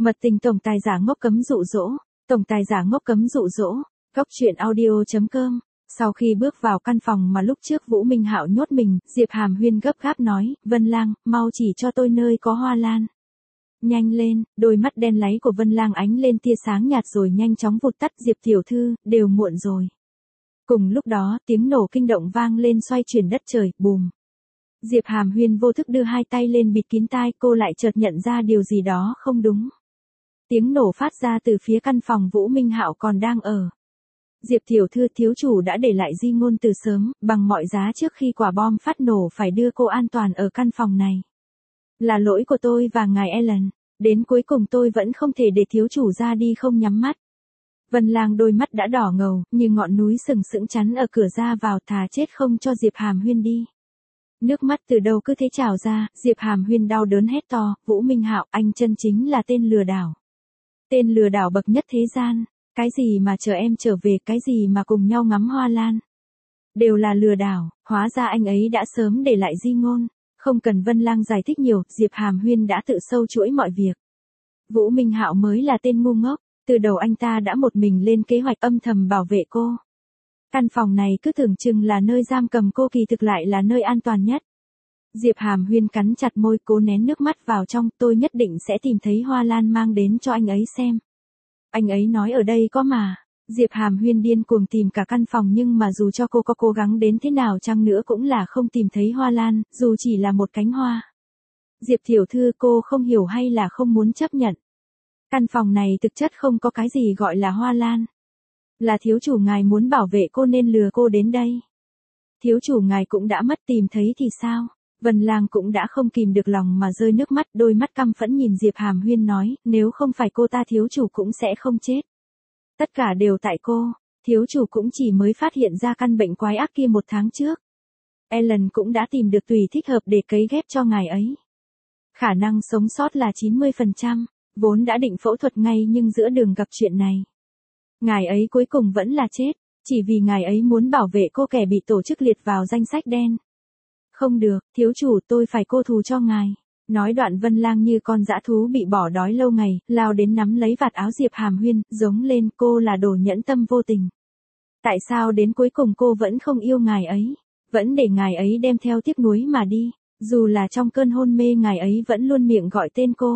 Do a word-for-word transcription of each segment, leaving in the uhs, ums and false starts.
Mật tình tổng tài giả ngốc cấm dụ dỗ, tổng tài giả ngốc cấm dụ dỗ, góc truyện audio chấm com. Sau khi bước vào căn phòng mà lúc trước Vũ Minh Hạo nhốt mình, Diệp Hàm Huyên gấp gáp nói, Vân Lang, mau chỉ cho tôi nơi có hoa lan. Nhanh lên, đôi mắt đen láy của Vân Lang ánh lên tia sáng nhạt rồi nhanh chóng vụt tắt. Diệp tiểu thư, đều muộn rồi. Cùng lúc đó, tiếng nổ kinh động vang lên xoay chuyển đất trời, bùm. Diệp Hàm Huyên vô thức đưa hai tay lên bịt kín tai, cô lại chợt nhận ra điều gì đó không đúng. Tiếng nổ phát ra từ phía căn phòng Vũ Minh Hạo còn đang ở. Diệp tiểu thư, thiếu chủ đã để lại di ngôn từ sớm, bằng mọi giá trước khi quả bom phát nổ phải đưa cô an toàn ở căn phòng này. Là lỗi của tôi và ngài Ellen, đến cuối cùng tôi vẫn không thể để thiếu chủ ra đi không nhắm mắt. Vân Lang đôi mắt đã đỏ ngầu, như ngọn núi sừng sững chắn ở cửa ra vào, thà chết không cho Diệp Hàm Huyên đi. Nước mắt từ đâu cứ thế trào ra, Diệp Hàm Huyên đau đớn hét to, Vũ Minh Hạo, anh chân chính là tên lừa đảo. Tên lừa đảo bậc nhất thế gian, cái gì mà chờ em trở về, cái gì mà cùng nhau ngắm hoa lan. Đều là lừa đảo, hóa ra anh ấy đã sớm để lại di ngôn. Không cần Vân Lang giải thích nhiều, Diệp Hàm Huyên đã tự sâu chuỗi mọi việc. Vũ Minh Hạo mới là tên ngu ngốc, từ đầu anh ta đã một mình lên kế hoạch âm thầm bảo vệ cô. Căn phòng này cứ tưởng chừng là nơi giam cầm cô, kỳ thực lại là nơi an toàn nhất. Diệp Hàm Huyên cắn chặt môi, cố nén nước mắt vào trong, tôi nhất định sẽ tìm thấy hoa lan mang đến cho anh ấy xem. Anh ấy nói ở đây có mà. Diệp Hàm Huyên điên cuồng tìm cả căn phòng, nhưng mà dù cho cô có cố gắng đến thế nào chăng nữa cũng là không tìm thấy hoa lan, dù chỉ là một cánh hoa. Diệp tiểu thư, cô không hiểu hay là không muốn chấp nhận. Căn phòng này thực chất không có cái gì gọi là hoa lan. Là thiếu chủ ngài muốn bảo vệ cô nên lừa cô đến đây. Thiếu chủ ngài cũng đã mất, tìm thấy thì sao? Vân Lang cũng đã không kìm được lòng mà rơi nước mắt, đôi mắt căm phẫn nhìn Diệp Hàm Huyên nói, nếu không phải cô ta thiếu chủ cũng sẽ không chết. Tất cả đều tại cô, thiếu chủ cũng chỉ mới phát hiện ra căn bệnh quái ác kia một tháng trước. Ellen cũng đã tìm được tùy thích hợp để cấy ghép cho ngài ấy. Khả năng sống sót là chín mươi phần trăm, vốn đã định phẫu thuật ngay nhưng giữa đường gặp chuyện này. Ngài ấy cuối cùng vẫn là chết, chỉ vì ngài ấy muốn bảo vệ cô, kẻ bị tổ chức liệt vào danh sách đen. Không được, thiếu chủ, tôi phải cô thù cho ngài. Nói đoạn Vân Lang như con dã thú bị bỏ đói lâu ngày, lao đến nắm lấy vạt áo Diệp Hàm Huyên, giống lên, cô là đồ nhẫn tâm vô tình. Tại sao đến cuối cùng cô vẫn không yêu ngài ấy, vẫn để ngài ấy đem theo tiếc nuối mà đi, dù là trong cơn hôn mê ngài ấy vẫn luôn miệng gọi tên cô.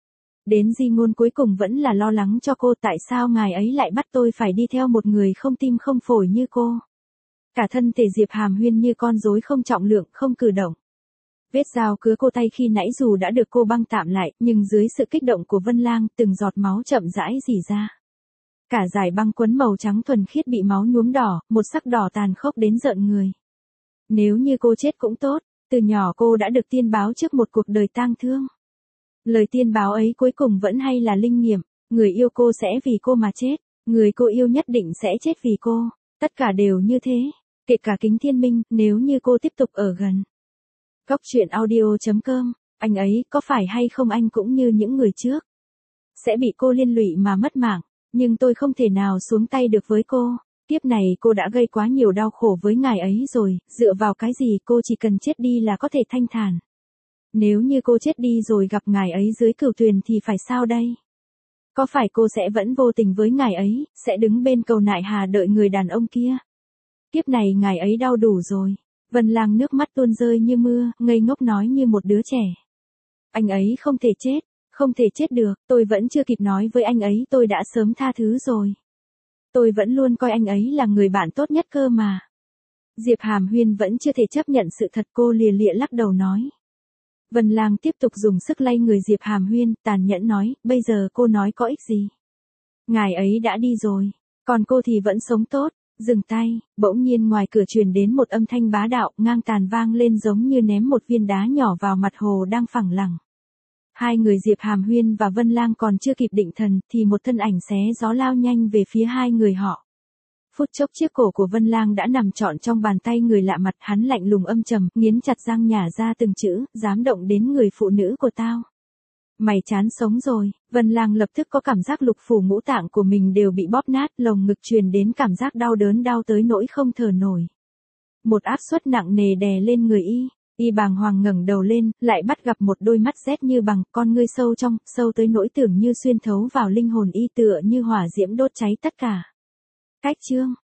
Đến di ngôn cuối cùng vẫn là lo lắng cho cô, tại sao ngài ấy lại bắt tôi phải đi theo một người không tim không phổi như cô. Cả thân thể Diệp Hàm Huyên như con rối không trọng lượng, không cử động. Vết dao cứa cô tay khi nãy dù đã được cô băng tạm lại, nhưng dưới sự kích động của Vân Lang, từng giọt máu chậm rãi rỉ ra. Cả dải băng quấn màu trắng thuần khiết bị máu nhuốm đỏ, một sắc đỏ tàn khốc đến rợn người. Nếu như cô chết cũng tốt, từ nhỏ cô đã được tiên báo trước một cuộc đời tang thương. Lời tiên báo ấy cuối cùng vẫn hay là linh nghiệm, người yêu cô sẽ vì cô mà chết, người cô yêu nhất định sẽ chết vì cô, tất cả đều như thế, kể cả Kính Thiên Minh, nếu như cô tiếp tục ở gần. Góc truyện audio chấm com, anh ấy có phải hay không anh cũng như những người trước. Sẽ bị cô liên lụy mà mất mạng, nhưng tôi không thể nào xuống tay được với cô. Kiếp này cô đã gây quá nhiều đau khổ với ngài ấy rồi, dựa vào cái gì cô chỉ cần chết đi là có thể thanh thản. Nếu như cô chết đi rồi gặp ngài ấy dưới cửu tuyền thì phải sao đây? Có phải cô sẽ vẫn vô tình với ngài ấy, sẽ đứng bên cầu nại hà đợi người đàn ông kia? Kiếp này ngài ấy đau đủ rồi. Vân Lang nước mắt tuôn rơi như mưa, ngây ngốc nói như một đứa trẻ. Anh ấy không thể chết, không thể chết được, tôi vẫn chưa kịp nói với anh ấy tôi đã sớm tha thứ rồi. Tôi vẫn luôn coi anh ấy là người bạn tốt nhất cơ mà. Diệp Hàm Huyên vẫn chưa thể chấp nhận sự thật, cô lìa lịa lắc đầu nói. Vân Lang tiếp tục dùng sức lay người Diệp Hàm Huyên, tàn nhẫn nói, bây giờ cô nói có ích gì? Ngài ấy đã đi rồi, còn cô thì vẫn sống tốt. Dừng tay, bỗng nhiên ngoài cửa truyền đến một âm thanh bá đạo, ngang tàn vang lên giống như ném một viên đá nhỏ vào mặt hồ đang phẳng lặng. Hai người Diệp Hàm Huyên và Vân Lang còn chưa kịp định thần, thì một thân ảnh xé gió lao nhanh về phía hai người họ. Phút chốc chiếc cổ của Vân Lang đã nằm trọn trong bàn tay người lạ mặt, hắn lạnh lùng âm trầm, nghiến chặt răng nhả ra từng chữ, dám động đến người phụ nữ của tao. Mày chán sống rồi. Vân Lang lập tức có cảm giác lục phủ ngũ tạng của mình đều bị bóp nát, lồng ngực truyền đến cảm giác đau đớn, đau tới nỗi không thở nổi. Một áp suất nặng nề đè lên người y. Y bàng hoàng ngẩng đầu lên, lại bắt gặp một đôi mắt rét như bằng, con ngươi sâu trong, sâu tới nỗi tưởng như xuyên thấu vào linh hồn y, tựa như hỏa diễm đốt cháy tất cả. Cách chương